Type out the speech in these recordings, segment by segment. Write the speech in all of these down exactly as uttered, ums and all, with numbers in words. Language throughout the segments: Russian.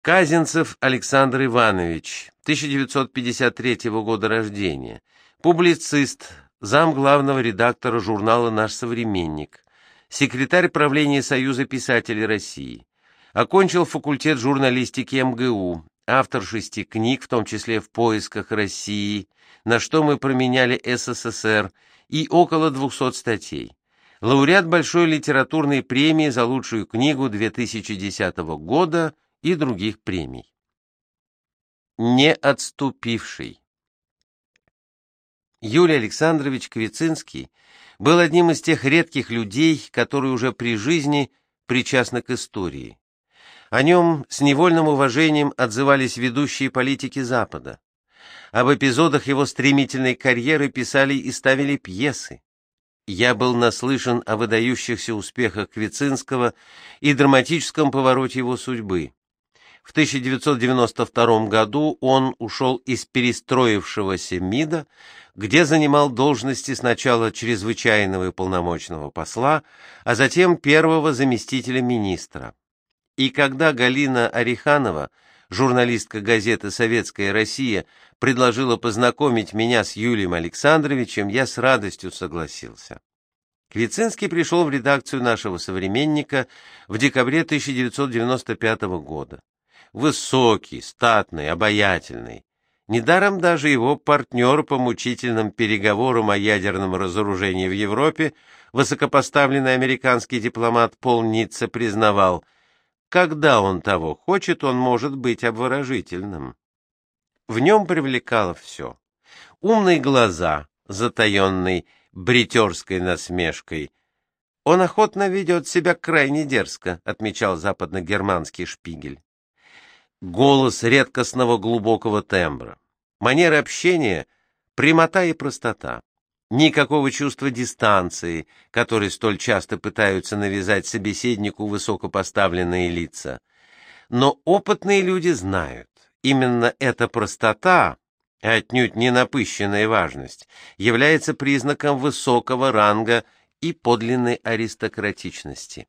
Казинцев Александр Иванович, тысяча девятьсот пятьдесят третьего года рождения, публицист, зам главного редактора журнала «Наш современник», секретарь правления Союза писателей России. Окончил факультет журналистики эм гэ у, автор шести книг, в том числе «В поисках России», «На что мы променяли эс эс эс эр» и около двухсот статей. Лауреат Большой литературной премии за лучшую книгу две тысячи десятого года и других премий. Не отступивший. Юлий Александрович Квицинский был одним из тех редких людей, которые уже при жизни причастны к истории. О нем с невольным уважением отзывались ведущие политики Запада. Об эпизодах его стремительной карьеры писали и ставили пьесы. Я был наслышан о выдающихся успехах Квицинского и драматическом повороте его судьбы. В тысяча девятьсот девяносто втором году он ушел из перестроившегося МИДа, где занимал должности сначала чрезвычайного и полномочного посла, а затем первого заместителя министра. И когда Галина Ореханова, журналистка газеты «Советская Россия», предложила познакомить меня с Юлием Александровичем, я с радостью согласился. Квицинский пришел в редакцию «Нашего современника» в декабре тысяча девятьсот девяносто пятого года. Высокий, статный, обаятельный. Недаром даже его партнер по мучительным переговорам о ядерном разоружении в Европе, высокопоставленный американский дипломат Пол Ницце, признавал, когда он того хочет, он может быть обворожительным. В нем привлекало все. Умные глаза, затаенный бритерской насмешкой. Он охотно ведет себя крайне дерзко, отмечал западно-германский Шпигель. Голос редкостного глубокого тембра, манера общения, прямота и простота. Никакого чувства дистанции, которые столь часто пытаются навязать собеседнику высокопоставленные лица. Но опытные люди знают, именно эта простота, отнюдь не напыщенная важность, является признаком высокого ранга и подлинной аристократичности.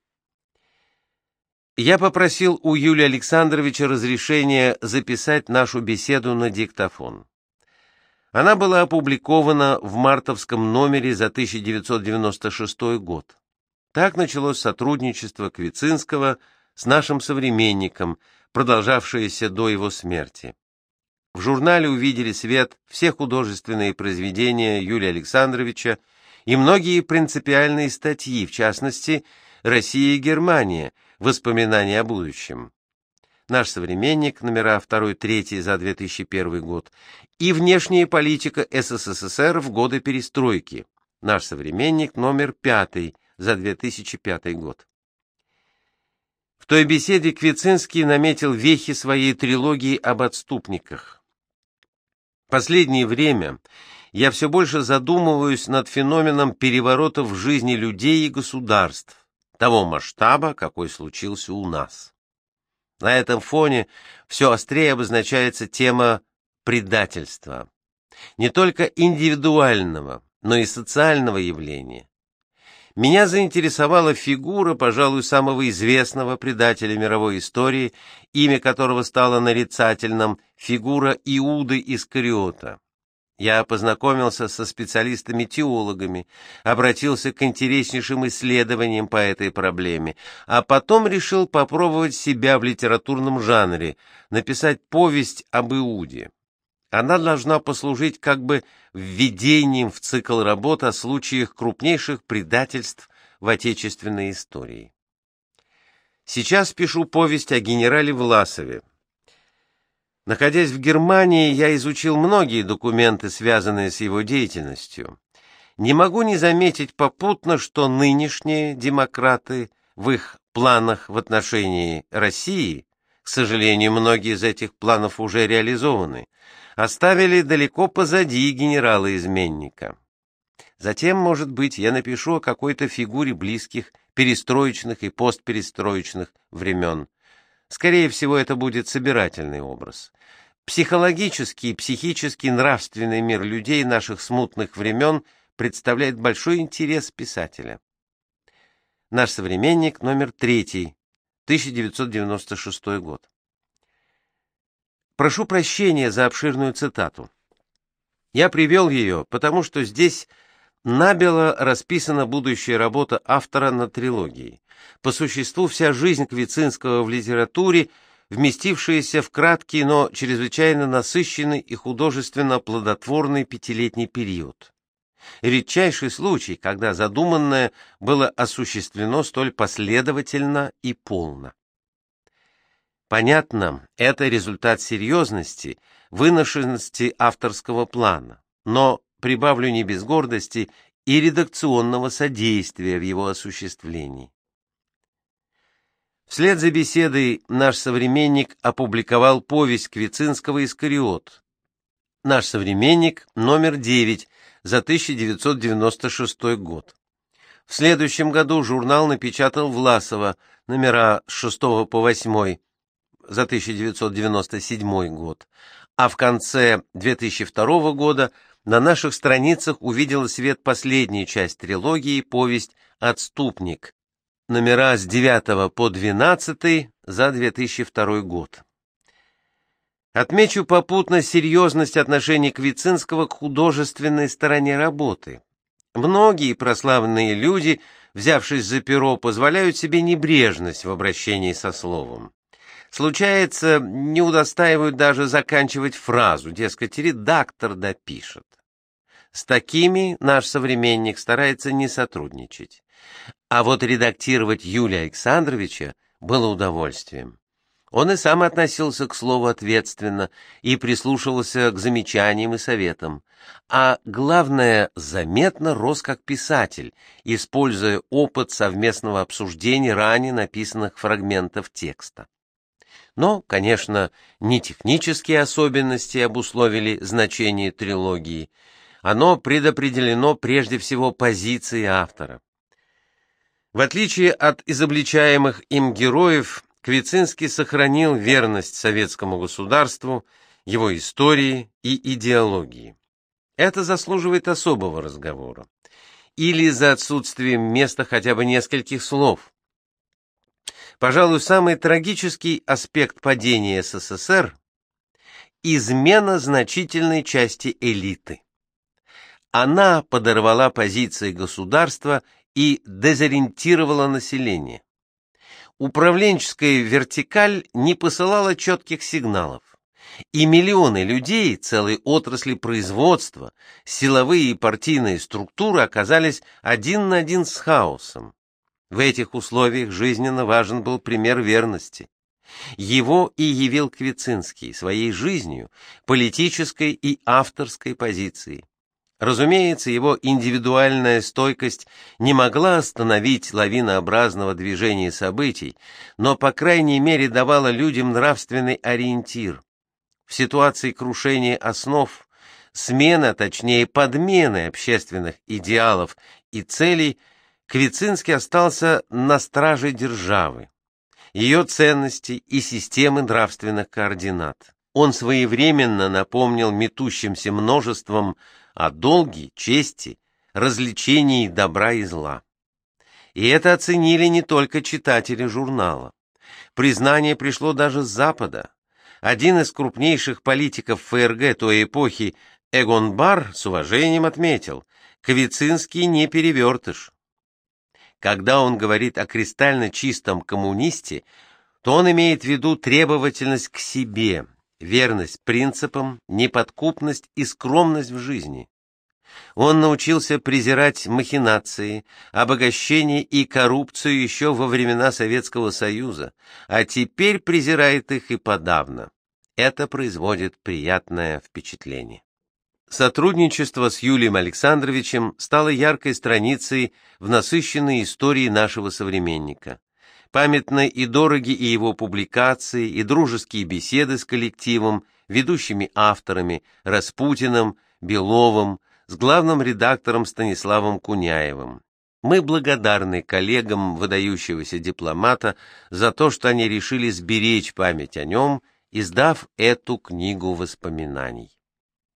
Я попросил у Юлия Александровича разрешения записать нашу беседу на диктофон. Она была опубликована в мартовском номере за тысяча девятьсот девяносто шестой год. Так началось сотрудничество Квицинского с нашим современником, продолжавшееся до его смерти. В журнале увидели свет все художественные произведения Юлия Александровича и многие принципиальные статьи, в частности, «Россия и Германия. Воспоминания о будущем». Наш современник, номера второй-третий за две тысячи первый год, и внешняя политика эс эс эс эс эр в годы перестройки. Наш современник, номер пятый за две тысячи пятый год. В той беседе Квицинский наметил вехи своей трилогии об отступниках. Последнее время я все больше задумываюсь над феноменом переворотов в жизни людей и государств, того масштаба, какой случился у нас. На этом фоне все острее обозначается тема предательства. Не только индивидуального, но и социального явления. Меня заинтересовала фигура, пожалуй, самого известного предателя мировой истории, имя которого стало нарицательным, фигура Иуды Искариота. Я познакомился со специалистами-теологами, обратился к интереснейшим исследованиям по этой проблеме, а потом решил попробовать себя в литературном жанре, написать повесть об Иуде. Она должна послужить как бы введением в цикл работ о случаях крупнейших предательств в отечественной истории. Сейчас пишу повесть о генерале Власове. Находясь в Германии, я изучил многие документы, связанные с его деятельностью. Не могу не заметить попутно, что нынешние демократы в их планах в отношении России, к сожалению, многие из этих планов уже реализованы, оставили далеко позади генерала-изменника. Затем, может быть, я напишу о какой-то фигуре близких перестроечных и постперестроечных времен. Скорее всего, это будет собирательный образ. Психологический и психический нравственный мир людей наших смутных времен представляет большой интерес писателя. Наш современник, номер третий, тысяча девятьсот девяносто шестой год. Прошу прощения за обширную цитату. Я привел ее, потому что здесь набело расписана будущая работа автора над трилогией. По существу вся жизнь Квицинского в литературе, вместившаяся в краткий, но чрезвычайно насыщенный и художественно плодотворный пятилетний период. Редчайший случай, когда задуманное было осуществлено столь последовательно и полно. Понятно, это результат серьезности, выношенности авторского плана, но, прибавлю не без гордости, и редакционного содействия в его осуществлении. Вслед за беседой наш современник опубликовал повесть Квицинского «Искариот». Наш современник номер девять за тысяча девятьсот девяносто шестой год. В следующем году журнал напечатал Власова номера с шестого по восьмой за тысяча девятьсот девяносто седьмой год, а в конце две тысячи второго года на наших страницах увидела свет последняя часть трилогии, повесть «Отступник», номера с девятого по двенадцатый за две тысячи второй год. Отмечу попутно серьезность отношений Квицинского к художественной стороне работы. Многие прославленные люди, взявшись за перо, позволяют себе небрежность в обращении со словом. Случается, не удостаивают даже заканчивать фразу, дескать, редактор допишет. С такими наш современник старается не сотрудничать. А вот редактировать Юлия Александровича было удовольствием. Он и сам относился к слову ответственно и прислушивался к замечаниям и советам, а главное, заметно рос как писатель, используя опыт совместного обсуждения ранее написанных фрагментов текста. Но, конечно, не технические особенности обусловили значение трилогии, оно предопределено прежде всего позицией автора. В отличие от изобличаемых им героев, Квицинский сохранил верность советскому государству, его истории и идеологии. Это заслуживает особого разговора. Или за отсутствием места хотя бы нескольких слов. Пожалуй, самый трагический аспект падения СССР – измена значительной части элиты. Она подорвала позиции государства и дезориентировала население. Управленческая вертикаль не посылала четких сигналов, и миллионы людей, целые отрасли производства, силовые и партийные структуры оказались один на один с хаосом. В этих условиях жизненно важен был пример верности. Его и явил Квицинский своей жизнью, политической и авторской позицией. Разумеется, его индивидуальная стойкость не могла остановить лавинообразного движения событий, но, по крайней мере, давала людям нравственный ориентир. В ситуации крушения основ, смены, а точнее подмены общественных идеалов и целей, Квицинский остался на страже державы, ее ценностей и системы нравственных координат. Он своевременно напомнил метущимся множеством о долге, чести, развлечении добра и зла. И это оценили не только читатели журнала. Признание пришло даже с Запада. Один из крупнейших политиков ФРГ той эпохи, Эгон Барр, с уважением отметил: Квицинский не перевертыш. Когда он говорит о кристально чистом коммунисте, то он имеет в виду требовательность к себе, верность принципам, неподкупность и скромность в жизни. Он научился презирать махинации, обогащение и коррупцию еще во времена Советского Союза, а теперь презирает их и подавно. Это производит приятное впечатление. Сотрудничество с Юлием Александровичем стало яркой страницей в насыщенной истории нашего современника. Памятны и дороги и его публикации, и дружеские беседы с коллективом, ведущими авторами Распутиным, Беловым, с главным редактором Станиславом Куняевым. Мы благодарны коллегам выдающегося дипломата за то, что они решили сберечь память о нем, издав эту книгу воспоминаний.